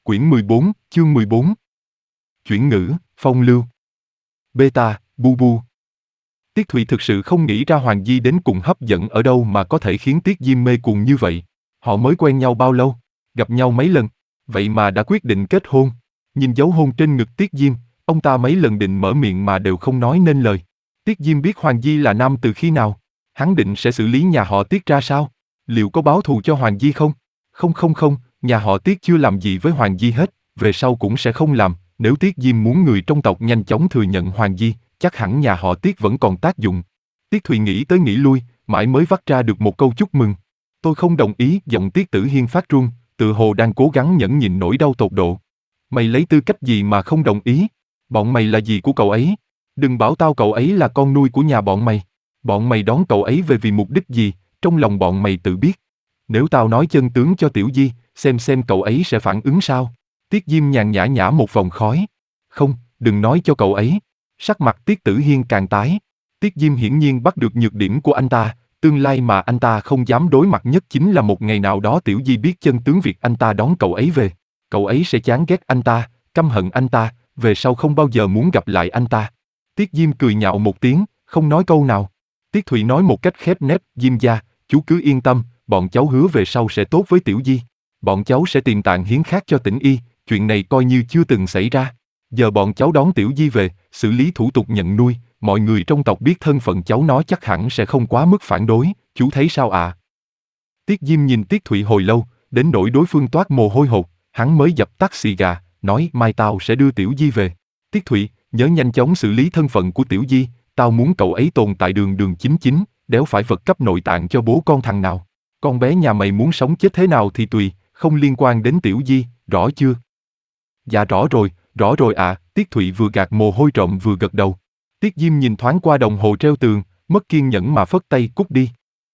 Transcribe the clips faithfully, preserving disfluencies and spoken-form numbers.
Quyển mười bốn, chương mười bốn. Chuyển ngữ, phong lưu. Beta, bu bu. Tiết Thụy thực sự không nghĩ ra Hoàng Di đến cùng hấp dẫn ở đâu mà có thể khiến Tiết Diêm mê cuồng như vậy. Họ mới quen nhau bao lâu, gặp nhau mấy lần, vậy mà đã quyết định kết hôn. Nhìn dấu hôn trên ngực Tiết Diêm, ông ta mấy lần định mở miệng mà đều không nói nên lời. Tiết Diêm biết Hoàng Di là nam từ khi nào, hắn định sẽ xử lý nhà họ Tiết ra sao? Liệu có báo thù cho Hoàng Di không? Không không không, nhà họ Tiết chưa làm gì với Hoàng Di hết, về sau cũng sẽ không làm. Nếu Tiết Diêm muốn người trong tộc nhanh chóng thừa nhận Hoàng Di, chắc hẳn nhà họ Tiết vẫn còn tác dụng. Tiết Thụy nghĩ tới nghĩ lui, mãi mới vắt ra được một câu chúc mừng. Tôi không đồng ý, giọng Tiết Tử Hiên phát run, tự hồ đang cố gắng nhẫn nhịn nỗi đau tột độ. Mày lấy tư cách gì mà không đồng ý? Bọn mày là gì của cậu ấy? Đừng bảo tao cậu ấy là con nuôi của nhà bọn mày. Bọn mày đón cậu ấy về vì mục đích gì, trong lòng bọn mày tự biết. Nếu tao nói chân tướng cho Tiểu Di, xem xem cậu ấy sẽ phản ứng sao? Tiết Diêm nhàn nhã nhả một vòng khói. Không, đừng nói cho cậu ấy. Sắc mặt Tiết Tử Hiên càng tái. Tiết Diêm hiển nhiên bắt được nhược điểm của anh ta, tương lai mà anh ta không dám đối mặt nhất chính là một ngày nào đó Tiểu Di biết chân tướng việc anh ta đón cậu ấy về. Cậu ấy sẽ chán ghét anh ta, căm hận anh ta, về sau không bao giờ muốn gặp lại anh ta. Tiết Diêm cười nhạo một tiếng, không nói câu nào. Tiết Thụy nói một cách khép nép, Diêm gia, chú cứ yên tâm, bọn cháu hứa về sau sẽ tốt với Tiểu Di. Bọn cháu sẽ tìm tạng hiến khác cho Tĩnh Y, chuyện này coi như chưa từng xảy ra. Giờ bọn cháu đón Tiểu Di về, xử lý thủ tục nhận nuôi, mọi người trong tộc biết thân phận cháu nó chắc hẳn sẽ không quá mức phản đối, chú thấy sao ạ? À? Tiết Diêm nhìn Tiết Thụy hồi lâu, đến nỗi đối phương toát mồ hôi hột, hắn mới dập tắt xì gà, nói mai tao sẽ đưa Tiểu Di về. Tiết Thụy, nhớ nhanh chóng xử lý thân phận của Tiểu Di, tao muốn cậu ấy tồn tại đường đường chính chính, đéo phải vật cấp nội tạng cho bố con thằng nào. Con bé nhà mày muốn sống chết thế nào thì tùy, không liên quan đến Tiểu Di, rõ chưa? Dạ rõ rồi, rõ rồi ạ, à, Tiết Thụy vừa gạt mồ hôi trộm vừa gật đầu. Tiết Diêm nhìn thoáng qua đồng hồ treo tường, mất kiên nhẫn mà phất tay cút đi.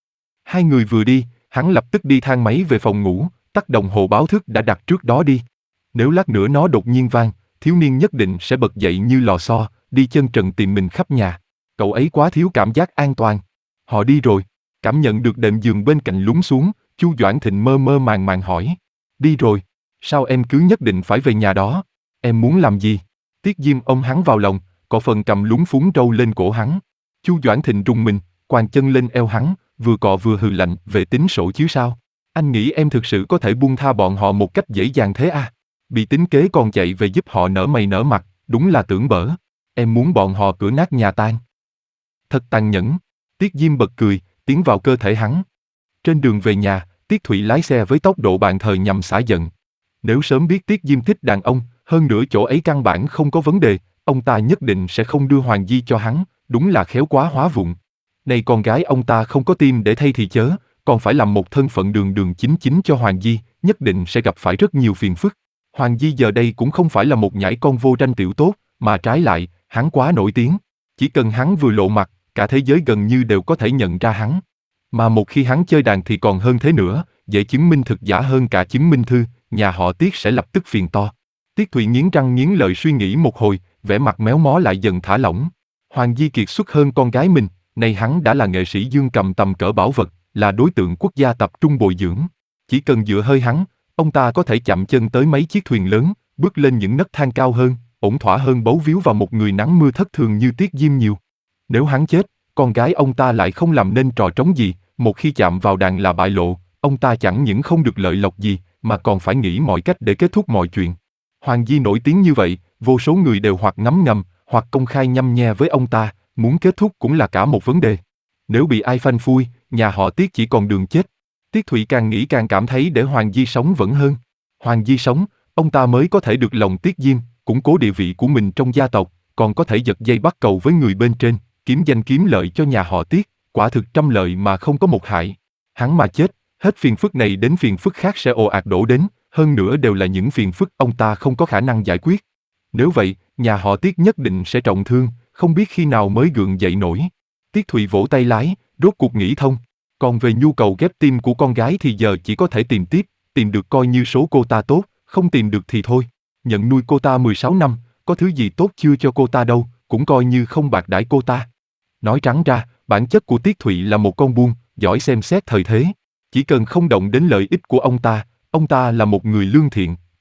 Hai người vừa đi, hắn lập tức đi thang máy về phòng ngủ, tắt đồng hồ báo thức đã đặt trước đó đi. Nếu lát nữa nó đột nhiên vang, thiếu niên nhất định sẽ bật dậy như lò xo, đi chân trần tìm mình khắp nhà. Cậu ấy quá thiếu cảm giác an toàn. Họ đi rồi, cảm nhận được đệm giường bên cạnh lún xuống, Chu Doãn Thịnh mơ mơ màng màng hỏi. Đi rồi, sao em cứ nhất định phải về nhà đó? Em muốn làm gì? Tiết Diêm ôm hắn vào lòng, cọ phần cầm lúng phúng râu lên cổ hắn. Chu Doãn Thịnh rùng mình, quàng chân lên eo hắn, vừa cọ vừa hừ lạnh, về tính sổ chứ sao? Anh nghĩ em thực sự có thể buông tha bọn họ một cách dễ dàng thế à? Bị tính kế còn chạy về giúp họ nở mày nở mặt, đúng là tưởng bở. Em muốn bọn họ cửa nát nhà tan. Thật tàn nhẫn. Tiết Diêm bật cười, tiến vào cơ thể hắn. Trên đường về nhà, Tiết Thụy lái xe với tốc độ bạn thời nhằm xả giận. Nếu sớm biết Tiết Diêm thích đàn ông, hơn nữa chỗ ấy căn bản không có vấn đề, ông ta nhất định sẽ không đưa Hoàng Di cho hắn, đúng là khéo quá hóa vụng. Này con gái ông ta không có tim để thay thì chớ, còn phải làm một thân phận đường đường chính chính cho Hoàng Di, nhất định sẽ gặp phải rất nhiều phiền phức. Hoàng Di giờ đây cũng không phải là một nhãi con vô tranh tiểu tốt, mà trái lại, hắn quá nổi tiếng. Chỉ cần hắn vừa lộ mặt, cả thế giới gần như đều có thể nhận ra hắn. Mà một khi hắn chơi đàn thì còn hơn thế nữa, dễ chứng minh thực giả hơn cả chứng minh thư, nhà họ Tiết sẽ lập tức phiền to. Tiết Thụy nghiến răng nghiến lợi suy nghĩ một hồi, vẻ mặt méo mó lại dần thả lỏng. Hoàng Di kiệt xuất hơn con gái mình, này hắn đã là nghệ sĩ dương cầm tầm cỡ bảo vật, là đối tượng quốc gia tập trung bồi dưỡng. Chỉ cần dựa hơi hắn, ông ta có thể chạm chân tới mấy chiếc thuyền lớn, bước lên những nấc thang cao hơn, ổn thỏa hơn bấu víu vào một người nắng mưa thất thường như Tiết Diêm nhiều. Nếu hắn chết, con gái ông ta lại không làm nên trò trống gì, một khi chạm vào đàn là bại lộ, ông ta chẳng những không được lợi lộc gì, mà còn phải nghĩ mọi cách để kết thúc mọi chuyện. Hoàng Di nổi tiếng như vậy, vô số người đều hoặc ngấm ngầm, hoặc công khai nhăm nhe với ông ta, muốn kết thúc cũng là cả một vấn đề. Nếu bị ai phanh phui, nhà họ Tiết chỉ còn đường chết. Tiết Thụy càng nghĩ càng cảm thấy để Hoàng Di sống vẫn hơn. Hoàng Di sống, ông ta mới có thể được lòng Tiết Diêm, củng cố địa vị của mình trong gia tộc, còn có thể giật dây bắt cầu với người bên trên, kiếm danh kiếm lợi cho nhà họ Tiết, quả thực trăm lợi mà không có một hại. Hắn mà chết, hết phiền phức này đến phiền phức khác sẽ ồ ạt đổ đến, hơn nữa đều là những phiền phức ông ta không có khả năng giải quyết. Nếu vậy, nhà họ Tiết nhất định sẽ trọng thương, không biết khi nào mới gượng dậy nổi. Tiết Thụy vỗ tay lái, rốt cuộc nghĩ thông. Còn về nhu cầu ghép tim của con gái thì giờ chỉ có thể tìm tiếp, tìm được coi như số cô ta tốt, không tìm được thì thôi. Nhận nuôi cô ta mười sáu năm, có thứ gì tốt chưa cho cô ta đâu, cũng coi như không bạc đãi cô ta. Nói trắng ra, bản chất của Tiết Thụy là một con buôn, giỏi xem xét thời thế. Chỉ cần không động đến lợi ích của ông ta, ông ta là một người lương thiện,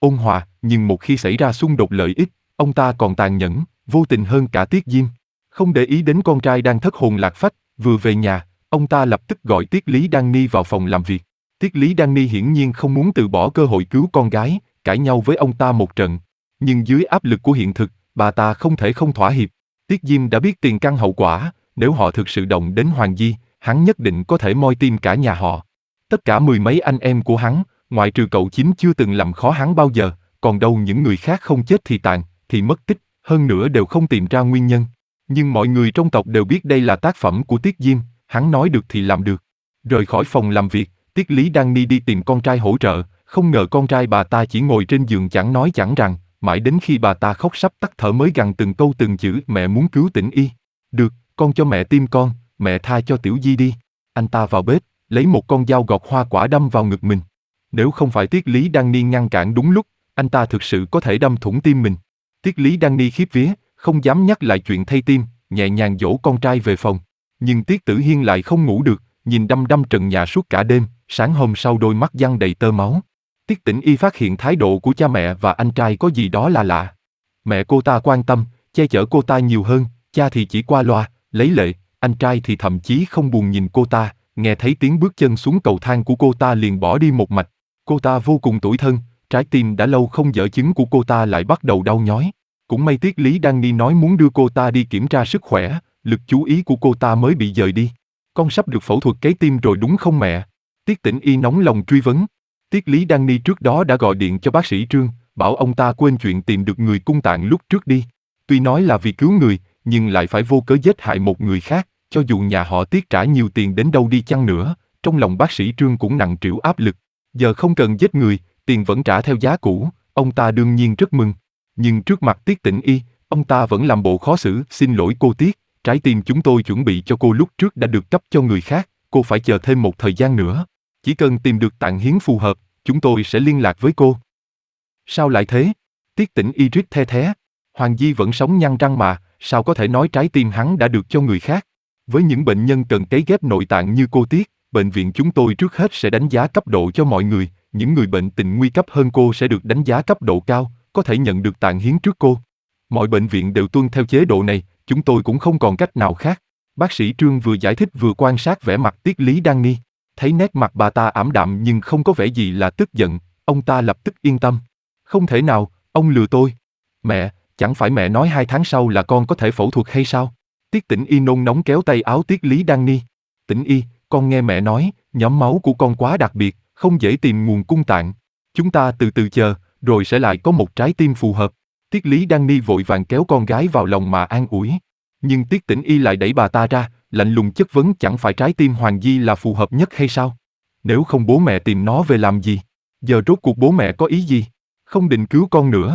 ôn hòa, nhưng một khi xảy ra xung đột lợi ích, ông ta còn tàn nhẫn, vô tình hơn cả Tiết Diêm. Không để ý đến con trai đang thất hồn lạc phách, vừa về nhà, ông ta lập tức gọi Tiết Lý Đan Ni vào phòng làm việc. Tiết Lý Đan Ni hiển nhiên không muốn từ bỏ cơ hội cứu con gái, cãi nhau với ông ta một trận. Nhưng dưới áp lực của hiện thực, bà ta không thể không thỏa hiệp. Tiết Diêm đã biết tiền căn hậu quả, nếu họ thực sự động đến Hoàng Di, hắn nhất định có thể moi tim cả nhà họ. Tất cả mười mấy anh em của hắn, ngoại trừ cậu chính chưa từng làm khó hắn bao giờ, còn đâu những người khác không chết thì tàn, thì mất tích, hơn nữa đều không tìm ra nguyên nhân. Nhưng mọi người trong tộc đều biết đây là tác phẩm của Tiết Diêm, hắn nói được thì làm được. Rời khỏi phòng làm việc, Tiết Lý Đan Ni đi tìm con trai hỗ trợ, không ngờ con trai bà ta chỉ ngồi trên giường chẳng nói chẳng rằng, mãi đến khi bà ta khóc sắp tắt thở mới gằn từng câu từng chữ mẹ muốn cứu Tĩnh Y. Được, con cho mẹ tiêm con, mẹ tha cho Tiểu Di đi. Anh ta vào bếp, lấy một con dao gọt hoa quả đâm vào ngực mình. Nếu không phải Tiết Lý Đan Ni ngăn cản đúng lúc, anh ta thực sự có thể đâm thủng tim mình. Tiết Lý Đan Ni khiếp vía, không dám nhắc lại chuyện thay tim, nhẹ nhàng dỗ con trai về phòng. Nhưng Tiết Tử Hiên lại không ngủ được, nhìn đăm đăm trần nhà suốt cả đêm, sáng hôm sau đôi mắt giăng đầy tơ máu. Tiết Tĩnh Y phát hiện thái độ của cha mẹ và anh trai có gì đó là lạ. Mẹ cô ta quan tâm, che chở cô ta nhiều hơn, cha thì chỉ qua loa, lấy lệ, anh trai thì thậm chí không buồn nhìn cô ta, nghe thấy tiếng bước chân xuống cầu thang của cô ta liền bỏ đi một mạch. Cô ta vô cùng tủi thân, trái tim đã lâu không dở chứng của cô ta lại bắt đầu đau nhói. Cũng may Tiết Lý Đan Ni nói muốn đưa cô ta đi kiểm tra sức khỏe, lực chú ý của cô ta mới bị dời đi. Con sắp được phẫu thuật cấy tim rồi đúng không mẹ? Tiết Tĩnh Y nóng lòng truy vấn. Tiết Lý Đan Ni trước đó đã gọi điện cho bác sĩ Trương, bảo ông ta quên chuyện tìm được người cung tạng lúc trước đi. Tuy nói là vì cứu người, nhưng lại phải vô cớ giết hại một người khác, cho dù nhà họ Tiết trả nhiều tiền đến đâu đi chăng nữa, trong lòng bác sĩ Trương cũng nặng trĩu áp lực. Giờ không cần giết người, tiền vẫn trả theo giá cũ, ông ta đương nhiên rất mừng. Nhưng trước mặt Tiết Tĩnh Y, ông ta vẫn làm bộ khó xử, xin lỗi cô Tiết, trái tim chúng tôi chuẩn bị cho cô lúc trước đã được cấp cho người khác, cô phải chờ thêm một thời gian nữa. Chỉ cần tìm được tạng hiến phù hợp, chúng tôi sẽ liên lạc với cô. Sao lại thế? Tiết Tĩnh Y rít the thé. Hoàng Di vẫn sống nhăn răng mà, sao có thể nói trái tim hắn đã được cho người khác? Với những bệnh nhân cần cấy ghép nội tạng như cô Tiết, bệnh viện chúng tôi trước hết sẽ đánh giá cấp độ cho mọi người, những người bệnh tình nguy cấp hơn cô sẽ được đánh giá cấp độ cao, có thể nhận được tạng hiến trước cô. Mọi bệnh viện đều tuân theo chế độ này, chúng tôi cũng không còn cách nào khác. Bác sĩ Trương vừa giải thích vừa quan sát vẻ mặt Tiết Lý Đan Ni, thấy nét mặt bà ta ảm đạm nhưng không có vẻ gì là tức giận, ông ta lập tức yên tâm. Không thể nào, ông lừa tôi. Mẹ, chẳng phải mẹ nói hai tháng sau là con có thể phẫu thuật hay sao? Tiết Tĩnh Y nôn nóng kéo tay áo Tiết Lý Đan Ni. Tĩnh Y, con nghe mẹ nói, nhóm máu của con quá đặc biệt, không dễ tìm nguồn cung tạng. Chúng ta từ từ chờ, rồi sẽ lại có một trái tim phù hợp. Tiết Lý Đan Ni vội vàng kéo con gái vào lòng mà an ủi. Nhưng Tiết Tĩnh Y lại đẩy bà ta ra, lạnh lùng chất vấn chẳng phải trái tim Hoàng Di là phù hợp nhất hay sao? Nếu không bố mẹ tìm nó về làm gì? Giờ rốt cuộc bố mẹ có ý gì? Không định cứu con nữa.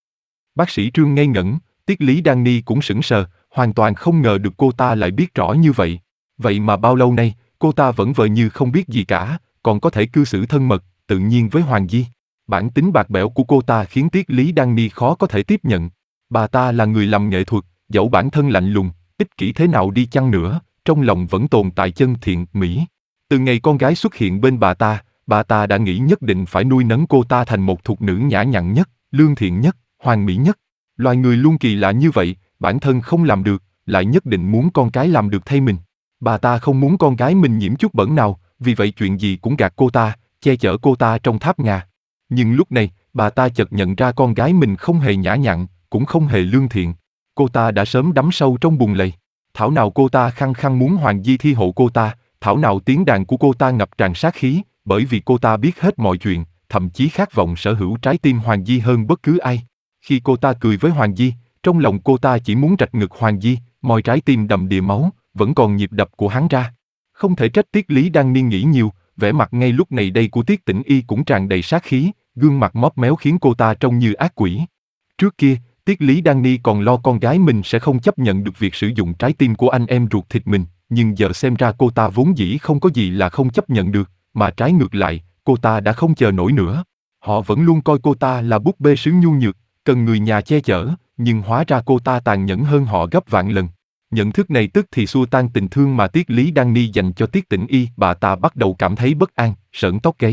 Bác sĩ Trương ngây ngẩn, Tiết Lý Đan Ni cũng sững sờ, hoàn toàn không ngờ được cô ta lại biết rõ như vậy. Vậy mà bao lâu nay, cô ta vẫn vờ như không biết gì cả, còn có thể cư xử thân mật, tự nhiên với Hoàng Di. Bản tính bạc bẽo của cô ta khiến Tiết Lý Đan Ni khó có thể tiếp nhận. Bà ta là người làm nghệ thuật, dẫu bản thân lạnh lùng, ích kỷ thế nào đi chăng nữa, trong lòng vẫn tồn tại chân thiện mỹ. Từ ngày con gái xuất hiện bên bà ta, bà ta đã nghĩ nhất định phải nuôi nấng cô ta thành một thục nữ nhã nhặn nhất, lương thiện nhất, hoàn mỹ nhất. Loài người luôn kỳ lạ như vậy, bản thân không làm được, lại nhất định muốn con cái làm được thay mình. Bà ta không muốn con gái mình nhiễm chút bẩn nào, vì vậy chuyện gì cũng gạt cô ta, che chở cô ta trong tháp ngà. Nhưng lúc này, bà ta chợt nhận ra con gái mình không hề nhã nhặn, cũng không hề lương thiện. Cô ta đã sớm đắm sâu trong bùn lầy. Thảo nào cô ta khăng khăng muốn Hoàng Di thi hộ cô ta, thảo nào tiếng đàn của cô ta ngập tràn sát khí, bởi vì cô ta biết hết mọi chuyện, thậm chí khát vọng sở hữu trái tim Hoàng Di hơn bất cứ ai. Khi cô ta cười với Hoàng Di, trong lòng cô ta chỉ muốn rạch ngực Hoàng Di, moi trái tim đầm đìa máu, vẫn còn nhịp đập của hắn ra. Không thể trách Tiết Lý đang niên nghĩ nhiều, vẻ mặt ngay lúc này đây của Tiết Tĩnh Y cũng tràn đầy sát khí, gương mặt móp méo khiến cô ta trông như ác quỷ. Trước kia, Tiết Lý Đan Ni còn lo con gái mình sẽ không chấp nhận được việc sử dụng trái tim của anh em ruột thịt mình, nhưng giờ xem ra cô ta vốn dĩ không có gì là không chấp nhận được, mà trái ngược lại, cô ta đã không chờ nổi nữa. Họ vẫn luôn coi cô ta là búp bê sứ nhu nhược, cần người nhà che chở, nhưng hóa ra cô ta tàn nhẫn hơn họ gấp vạn lần. Nhận thức này tức thì xua tan tình thương mà Tiết Lý Đan Ni dành cho Tiết Tĩnh Y, bà ta bắt đầu cảm thấy bất an, sởn tóc gáy.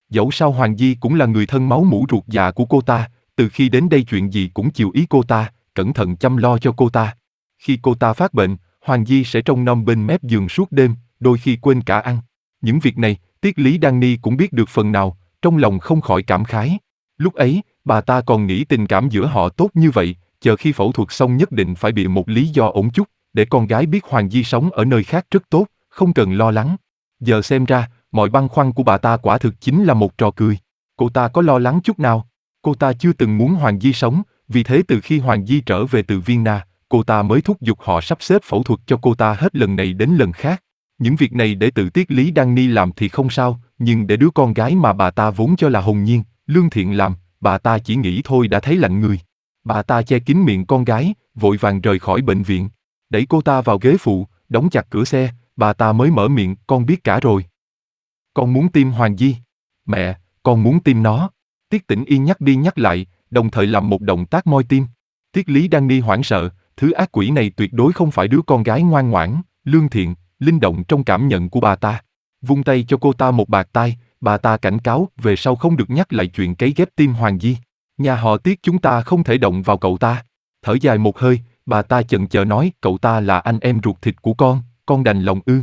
Dẫu sao Hoàng Di cũng là người thân máu mủ ruột già của cô ta, từ khi đến đây chuyện gì cũng chiều ý cô ta, cẩn thận chăm lo cho cô ta. Khi cô ta phát bệnh, Hoàng Di sẽ trông nom bên mép giường suốt đêm, đôi khi quên cả ăn. Những việc này, Tiết Lý Đan Ni cũng biết được phần nào, trong lòng không khỏi cảm khái. Lúc ấy, bà ta còn nghĩ tình cảm giữa họ tốt như vậy, chờ khi phẫu thuật xong nhất định phải bịa một lý do ổn chút, để con gái biết Hoàng Di sống ở nơi khác rất tốt, không cần lo lắng. Giờ xem ra, mọi băn khoăn của bà ta quả thực chính là một trò cười. Cô ta có lo lắng chút nào? Cô ta chưa từng muốn Hoàng Di sống, vì thế từ khi Hoàng Di trở về từ Vienna, cô ta mới thúc giục họ sắp xếp phẫu thuật cho cô ta hết lần này đến lần khác. Những việc này để tự Tiết Lý Đan Ni làm thì không sao, nhưng để đứa con gái mà bà ta vốn cho là hồn nhiên, lương thiện làm, bà ta chỉ nghĩ thôi đã thấy lạnh người. Bà ta che kín miệng con gái, vội vàng rời khỏi bệnh viện. Đẩy cô ta vào ghế phụ, đóng chặt cửa xe, bà ta mới mở miệng, con biết cả rồi. Con muốn tiêm Hoàng Di. Mẹ, con muốn tiêm nó. Tiết Tĩnh Y nhắc đi nhắc lại, đồng thời làm một động tác moi tim. Tiết Lý Đan Ni hoảng sợ, thứ ác quỷ này tuyệt đối không phải đứa con gái ngoan ngoãn, lương thiện, linh động trong cảm nhận của bà ta. Vung tay cho cô ta một bạt tai, bà ta cảnh cáo về sau không được nhắc lại chuyện cấy ghép tim Hoàng Di. Nhà họ Tiết chúng ta không thể động vào cậu ta. Thở dài một hơi, bà ta chần chờ nói, cậu ta là anh em ruột thịt của con, con đành lòng ư?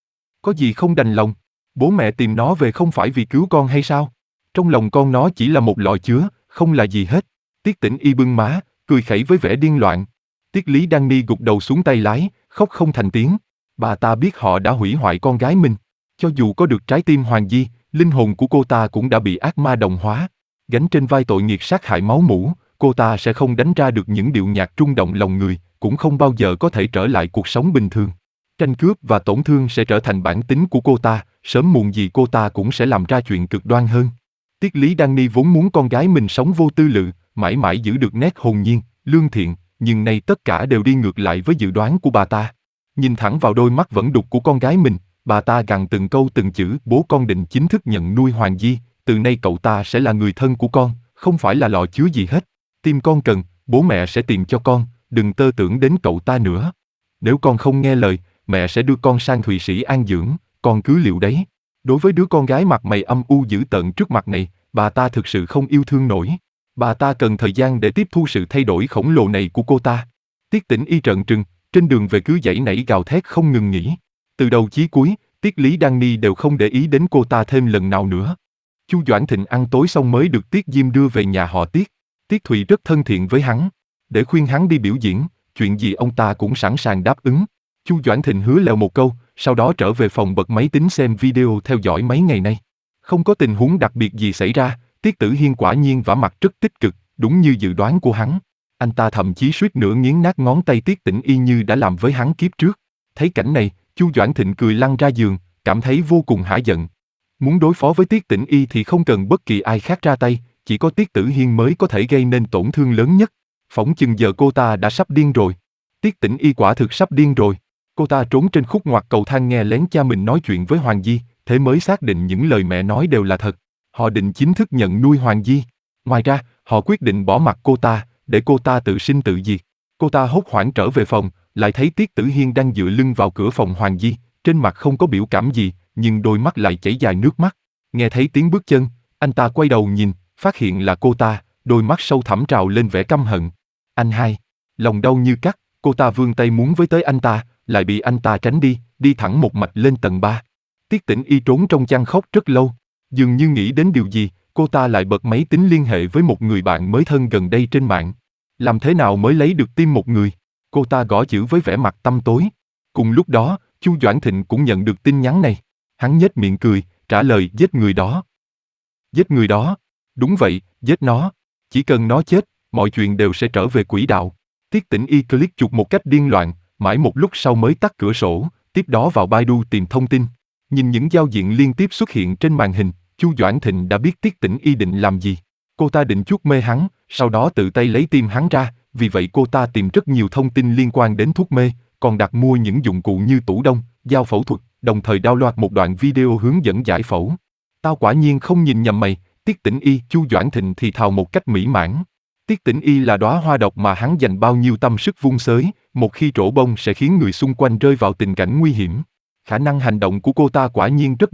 Có gì không đành lòng? Bố mẹ tìm nó về không phải vì cứu con hay sao? Trong lòng con nó chỉ là một lọ chứa, không là gì hết. Tiết Tĩnh Y bưng má, cười khẩy với vẻ điên loạn. Tiết Lý Đan Ni gục đầu xuống tay lái, khóc không thành tiếng. Bà ta biết họ đã hủy hoại con gái mình. Cho dù có được trái tim Hoàng Di, linh hồn của cô ta cũng đã bị ác ma đồng hóa. Gánh trên vai tội nghiệt sát hại máu mủ, cô ta sẽ không đánh ra được những điệu nhạc rung động lòng người, cũng không bao giờ có thể trở lại cuộc sống bình thường. Tranh cướp và tổn thương sẽ trở thành bản tính của cô ta, sớm muộn gì cô ta cũng sẽ làm ra chuyện cực đoan hơn. Tiết Lý Đan Ni vốn muốn con gái mình sống vô tư lự, mãi mãi giữ được nét hồn nhiên, lương thiện, nhưng nay tất cả đều đi ngược lại với dự đoán của bà ta. Nhìn thẳng vào đôi mắt vẫn đục của con gái mình, bà ta gằn từng câu từng chữ, bố con định chính thức nhận nuôi Hoàng Di, từ nay cậu ta sẽ là người thân của con, không phải là lọ chứa gì hết. Tim con cần, bố mẹ sẽ tìm cho con, đừng tơ tưởng đến cậu ta nữa. Nếu con không nghe lời, mẹ sẽ đưa con sang Thụy Sĩ an dưỡng, con cứ liệu đấy. Đối với đứa con gái mặt mày âm u dữ tợn trước mặt này, bà ta thực sự không yêu thương nổi. Bà ta cần thời gian để tiếp thu sự thay đổi khổng lồ này của cô ta. Tiết Tĩnh Y trợn trừng, trên đường về cứ giãy nảy gào thét không ngừng nghỉ. Từ đầu chí cuối, Tiết Lý Đan Ni đều không để ý đến cô ta thêm lần nào nữa. Chu Doãn Thịnh ăn tối xong mới được Tiết Diêm đưa về nhà họ Tiết. Tiết Thụy rất thân thiện với hắn. Để khuyên hắn đi biểu diễn, chuyện gì ông ta cũng sẵn sàng đáp ứng. Chu Doãn Thịnh hứa lèo một câu, sau đó trở về phòng bật máy tính xem video theo dõi mấy ngày nay. Không có tình huống đặc biệt gì xảy ra, Tiết Tử Hiên quả nhiên vả mặt rất tích cực, đúng như dự đoán của hắn. Anh ta thậm chí suýt nữa nghiến nát ngón tay Tiết Tĩnh Y như đã làm với hắn kiếp trước. Thấy cảnh này, Chu Doãn Thịnh cười lăn ra giường, cảm thấy vô cùng hả giận. Muốn đối phó với Tiết Tĩnh Y thì không cần bất kỳ ai khác ra tay, chỉ có Tiết Tử Hiên mới có thể gây nên tổn thương lớn nhất. Phỏng chừng giờ cô ta đã sắp điên rồi. Tiết Tĩnh Y quả thực sắp điên rồi. Cô ta trốn trên khúc ngoặt cầu thang nghe lén cha mình nói chuyện với Hoàng Di, thế mới xác định những lời mẹ nói đều là thật. Họ định chính thức nhận nuôi Hoàng Di. Ngoài ra, họ quyết định bỏ mặc cô ta, để cô ta tự sinh tự diệt. Cô ta hốt hoảng trở về phòng, lại thấy Tiết Tử Hiên đang dựa lưng vào cửa phòng Hoàng Di, trên mặt không có biểu cảm gì, nhưng đôi mắt lại chảy dài nước mắt. Nghe thấy tiếng bước chân, anh ta quay đầu nhìn, phát hiện là cô ta, đôi mắt sâu thẳm trào lên vẻ căm hận. Anh hai, lòng đau như cắt, cô ta vươn tay muốn với tới anh ta, lại bị anh ta tránh đi, đi thẳng một mạch lên tầng ba. Tiết Tĩnh Y trốn trong chăn khóc rất lâu, dường như nghĩ đến điều gì, cô ta lại bật máy tính liên hệ với một người bạn mới thân gần đây trên mạng. Làm thế nào mới lấy được tim một người? Cô ta gõ chữ với vẻ mặt tăm tối. Cùng lúc đó, Chu Doãn Thịnh cũng nhận được tin nhắn này. Hắn nhếch miệng cười, trả lời giết người đó. Giết người đó? Đúng vậy, giết nó. Chỉ cần nó chết, mọi chuyện đều sẽ trở về quỹ đạo. Tiết Tĩnh Y click chuột một cách điên loạn, mãi một lúc sau mới tắt cửa sổ, tiếp đó vào Baidu tìm thông tin. Nhìn những giao diện liên tiếp xuất hiện trên màn hình, Chu Doãn Thịnh đã biết Tiết Tĩnh Y định làm gì. Cô ta định chuốc mê hắn, sau đó tự tay lấy tim hắn ra, vì vậy cô ta tìm rất nhiều thông tin liên quan đến thuốc mê, còn đặt mua những dụng cụ như tủ đông, dao phẫu thuật, đồng thời download một đoạn video hướng dẫn giải phẫu. Tao quả nhiên không nhìn nhầm mày, Tiết Tĩnh Y, Chu Doãn Thịnh thì thào một cách mỹ mãn. Tiết Tĩnh Y là đóa hoa độc mà hắn dành bao nhiêu tâm sức vun xới, một khi trổ bông sẽ khiến người xung quanh rơi vào tình cảnh nguy hiểm. Khả năng hành động của cô ta quả nhiên rất mạnh,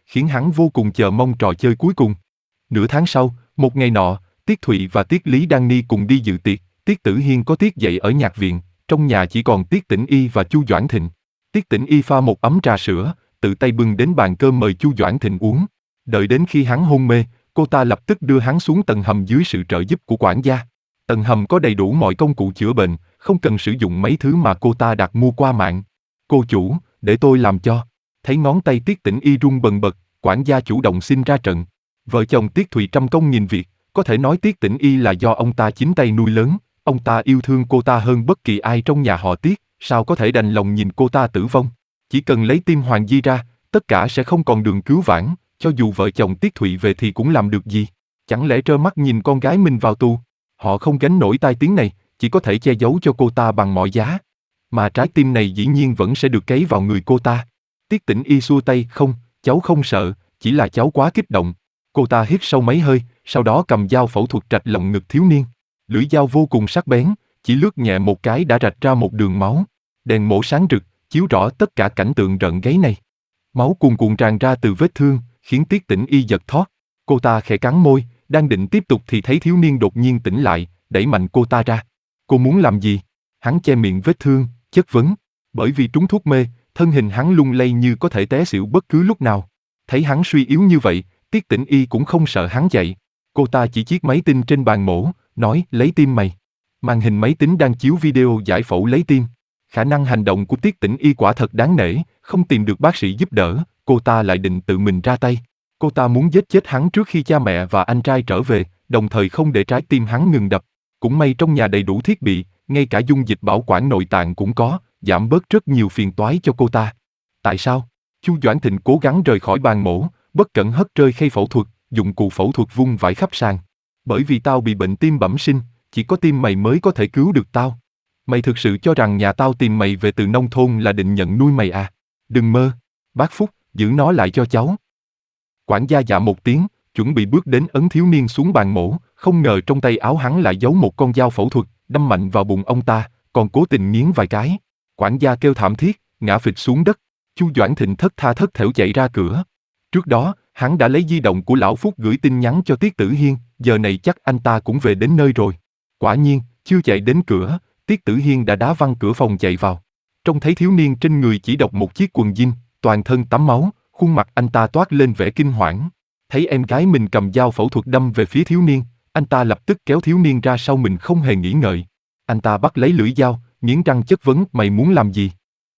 khiến hắn vô cùng chờ mong trò chơi cuối cùng. Nửa tháng sau, một ngày nọ, Tiết Thụy và Tiết Lý Đan Ni cùng đi dự tiệc. Tiết Tử Hiên có tiết dạy ở nhạc viện, trong nhà chỉ còn Tiết Tĩnh Y và Chu Doãn Thịnh. Tiết Tĩnh Y pha một ấm trà sữa, tự tay bưng đến bàn cơm mời Chu Doãn Thịnh uống. Đợi đến khi hắn hôn mê, cô ta lập tức đưa hắn xuống tầng hầm dưới sự trợ giúp của quản gia. Tầng hầm có đầy đủ mọi công cụ chữa bệnh, không cần sử dụng mấy thứ mà cô ta đặt mua qua mạng. Cô chủ, để tôi làm cho. Thấy ngón tay Tiết Tĩnh Y run bần bật, quản gia chủ động xin ra trận. Vợ chồng Tiết Thụy trăm công nghìn việc, có thể nói Tiết Tĩnh Y là do ông ta chính tay nuôi lớn. Ông ta yêu thương cô ta hơn bất kỳ ai trong nhà họ Tiết, sao có thể đành lòng nhìn cô ta tử vong. Chỉ cần lấy tim Hoàng Di ra, tất cả sẽ không còn đường cứu vãn, cho dù vợ chồng Tiết Thụy về thì cũng làm được gì. Chẳng lẽ trơ mắt nhìn con gái mình vào tù? Họ không gánh nổi tai tiếng này, chỉ có thể che giấu cho cô ta bằng mọi giá. Mà trái tim này dĩ nhiên vẫn sẽ được cấy vào người cô ta. Tiết Tĩnh Y xua tay, không, cháu không sợ, chỉ là cháu quá kích động. Cô ta hít sâu mấy hơi, sau đó cầm dao phẫu thuật rạch lồng ngực thiếu niên. Lưỡi dao vô cùng sắc bén, chỉ lướt nhẹ một cái đã rạch ra một đường máu. Đèn mổ sáng rực, chiếu rõ tất cả cảnh tượng rợn gáy này. Máu cuồn cuộn tràn ra từ vết thương, khiến Tiết Tĩnh Y giật thót. Cô ta khẽ cắn môi, đang định tiếp tục thì thấy thiếu niên đột nhiên tỉnh lại, đẩy mạnh cô ta ra. Cô muốn làm gì? Hắn che miệng vết thương, chất vấn. Bởi vì trúng thuốc mê, thân hình hắn lung lay như có thể té xỉu bất cứ lúc nào. Thấy hắn suy yếu như vậy, Tiết Tĩnh Y cũng không sợ hắn dậy. Cô ta chỉ chiếc máy tin trên bàn mổ, nói lấy tim mày. Màn hình máy tính đang chiếu video giải phẫu lấy tim. Khả năng hành động của Tiết Tĩnh Y quả thật đáng nể, không tìm được bác sĩ giúp đỡ, cô ta lại định tự mình ra tay. Cô ta muốn giết chết hắn trước khi cha mẹ và anh trai trở về, đồng thời không để trái tim hắn ngừng đập. Cũng may trong nhà đầy đủ thiết bị, ngay cả dung dịch bảo quản nội tạng cũng có, giảm bớt rất nhiều phiền toái cho cô ta. Tại sao? Chu Doãn Thịnh cố gắng rời khỏi bàn mổ, bất cẩn hất rơi khay phẫu thuật, dụng cụ phẫu thuật vung vãi khắp sàn. Bởi vì tao bị bệnh tim bẩm sinh, chỉ có tim mày mới có thể cứu được tao. Mày thực sự cho rằng nhà tao tìm mày về từ nông thôn là định nhận nuôi mày à? Đừng mơ. Bác Phúc, giữ nó lại cho cháu. Quản gia dạ một tiếng, chuẩn bị bước đến ấn thiếu niên xuống bàn mổ, không ngờ trong tay áo hắn lại giấu một con dao phẫu thuật, đâm mạnh vào bụng ông ta, còn cố tình nghiến vài cái. Quản gia kêu thảm thiết, ngã phịch xuống đất. Chu Doãn Thịnh thất tha thất thểu chạy ra cửa. Trước đó, hắn đã lấy di động của lão Phúc gửi tin nhắn cho Tiết Tử Hiên, giờ này chắc anh ta cũng về đến nơi rồi. Quả nhiên, chưa chạy đến cửa, Tiết Tử Hiên đã đá văng cửa phòng chạy vào. Trông thấy thiếu niên trên người chỉ độc một chiếc quần jean, toàn thân tắm máu, khuôn mặt anh ta toát lên vẻ kinh hoảng. Thấy em gái mình cầm dao phẫu thuật đâm về phía thiếu niên, anh ta lập tức kéo thiếu niên ra sau mình không hề nghĩ ngợi. Anh ta bắt lấy lưỡi dao, nghiến răng chất vấn, mày muốn làm gì?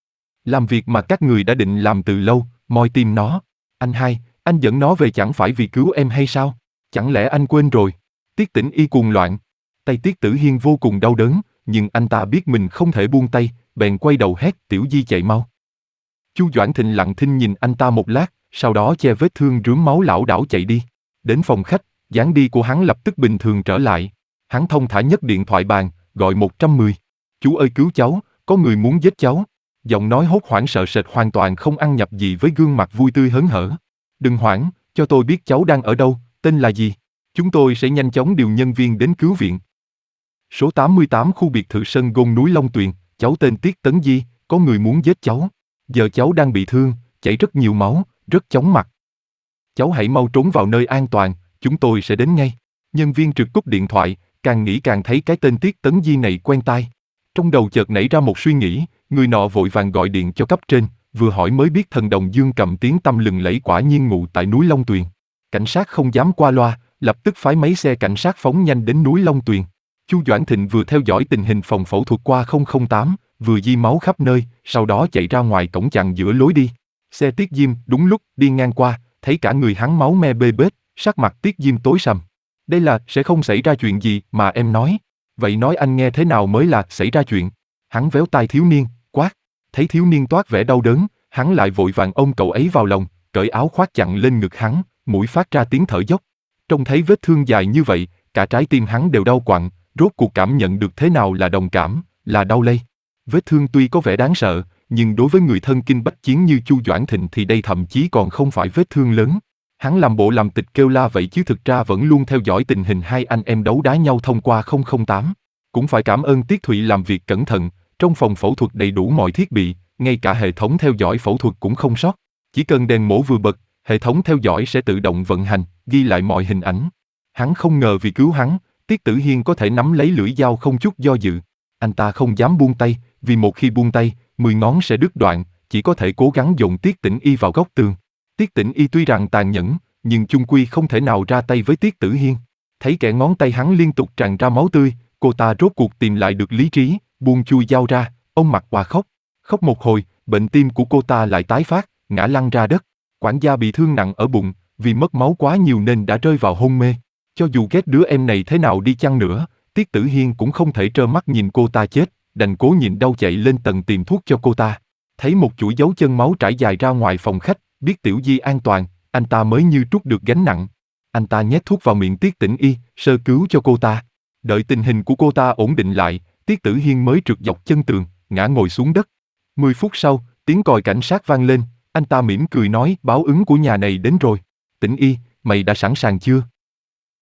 Làm việc mà các người đã định làm từ lâu, moi tim nó. Anh hai, anh dẫn nó về chẳng phải vì cứu em hay sao? Chẳng lẽ anh quên rồi? Tiết Tĩnh Y cuồng loạn. Tay Tiết Tử Hiên vô cùng đau đớn, nhưng anh ta biết mình không thể buông tay, bèn quay đầu hét, Tiểu Di chạy mau. Chu Doãn Thịnh lặng thinh nhìn anh ta một lát, sau đó che vết thương rướm máu lảo đảo chạy đi. Đến phòng khách, dáng đi của hắn lập tức bình thường trở lại. Hắn thông thả nhấc điện thoại bàn, gọi một trăm mười. Chú ơi cứu cháu, có người muốn giết cháu. Giọng nói hốt hoảng sợ sệt hoàn toàn không ăn nhập gì với gương mặt vui tươi hớn hở. Đừng hoảng, cho tôi biết cháu đang ở đâu, tên là gì. Chúng tôi sẽ nhanh chóng điều nhân viên đến cứu viện. Số tám mươi tám khu biệt thự sân gôn núi Long Tuyền, cháu tên Tiết Tấn Di, có người muốn giết cháu. Giờ cháu đang bị thương, chảy rất nhiều máu, rất chóng mặt. Cháu hãy mau trốn vào nơi an toàn, chúng tôi sẽ đến ngay. Nhân viên trực cúp điện thoại, càng nghĩ càng thấy cái tên Tiết Tấn Di này quen tai. Trong đầu chợt nảy ra một suy nghĩ, người nọ vội vàng gọi điện cho cấp trên, vừa hỏi mới biết thần đồng Dương Cầm tiếng tăm lừng lẫy quả nhiên ngụ tại núi Long Tuyền. Cảnh sát không dám qua loa, lập tức phái mấy xe cảnh sát phóng nhanh đến núi Long Tuyền. Chu Doãn Thịnh vừa theo dõi tình hình phòng phẫu thuật qua không không tám, vừa di máu khắp nơi, sau đó chạy ra ngoài cổng chặn giữa lối đi. Xe Tiết Diêm đúng lúc đi ngang qua, thấy cả người hắn máu me bê bết, sắc mặt Tiết Diêm tối sầm. Đây là sẽ không xảy ra chuyện gì mà em nói. Vậy nói anh nghe thế nào mới là xảy ra chuyện? Hắn véo tai thiếu niên, quát. Thấy thiếu niên toát vẻ đau đớn, hắn lại vội vàng ôm cậu ấy vào lòng, cởi áo khoác chặn lên ngực hắn, mũi phát ra tiếng thở dốc. Trông thấy vết thương dài như vậy, cả trái tim hắn đều đau quặn, rốt cuộc cảm nhận được thế nào là đồng cảm, là đau lây. Vết thương tuy có vẻ đáng sợ, nhưng đối với người thân kinh bách chiến như Chu Doãn Thịnh thì đây thậm chí còn không phải vết thương lớn. Hắn làm bộ làm tịch kêu la vậy chứ thực ra vẫn luôn theo dõi tình hình hai anh em đấu đá nhau thông qua không không tám. Cũng phải cảm ơn Tiết Thụy làm việc cẩn thận, trong phòng phẫu thuật đầy đủ mọi thiết bị, ngay cả hệ thống theo dõi phẫu thuật cũng không sót. Chỉ cần đèn mổ vừa bật, Hệ thống theo dõi sẽ tự động vận hành, ghi lại mọi hình ảnh. Hắn không ngờ vì cứu hắn, Tiết Tử Hiên có thể nắm lấy lưỡi dao không chút do dự. Anh ta không dám buông tay, vì một khi buông tay, mười ngón sẽ đứt đoạn, chỉ có thể cố gắng dồn Tiết Tĩnh Y vào góc tường. Tiết Tĩnh Y tuy rằng tàn nhẫn, nhưng chung quy không thể nào ra tay với Tiết Tử Hiên. Thấy kẻ ngón tay hắn liên tục tràn ra máu tươi, cô ta rốt cuộc tìm lại được lý trí, buông chui dao ra, ôm mặt và khóc. Khóc một hồi, bệnh tim của cô ta lại tái phát, ngã lăn ra đất. Quản gia bị thương nặng ở bụng, vì mất máu quá nhiều nên đã rơi vào hôn mê. Cho dù ghét đứa em này thế nào đi chăng nữa, Tiết Tử Hiên cũng không thể trơ mắt nhìn cô ta chết, đành cố nhịn đau chạy lên tầng tìm thuốc cho cô ta. Thấy một chuỗi dấu chân máu trải dài ra ngoài phòng khách, biết Tiểu Di an toàn, anh ta mới như trút được gánh nặng. Anh ta nhét thuốc vào miệng Tiết Tĩnh Y, sơ cứu cho cô ta. Đợi tình hình của cô ta ổn định lại, Tiết Tử Hiên mới trượt dọc chân tường, ngã ngồi xuống đất. Mười phút sau, tiếng còi cảnh sát vang lên, anh ta mỉm cười nói báo ứng của nhà này đến rồi. Tĩnh Y, mày đã sẵn sàng chưa?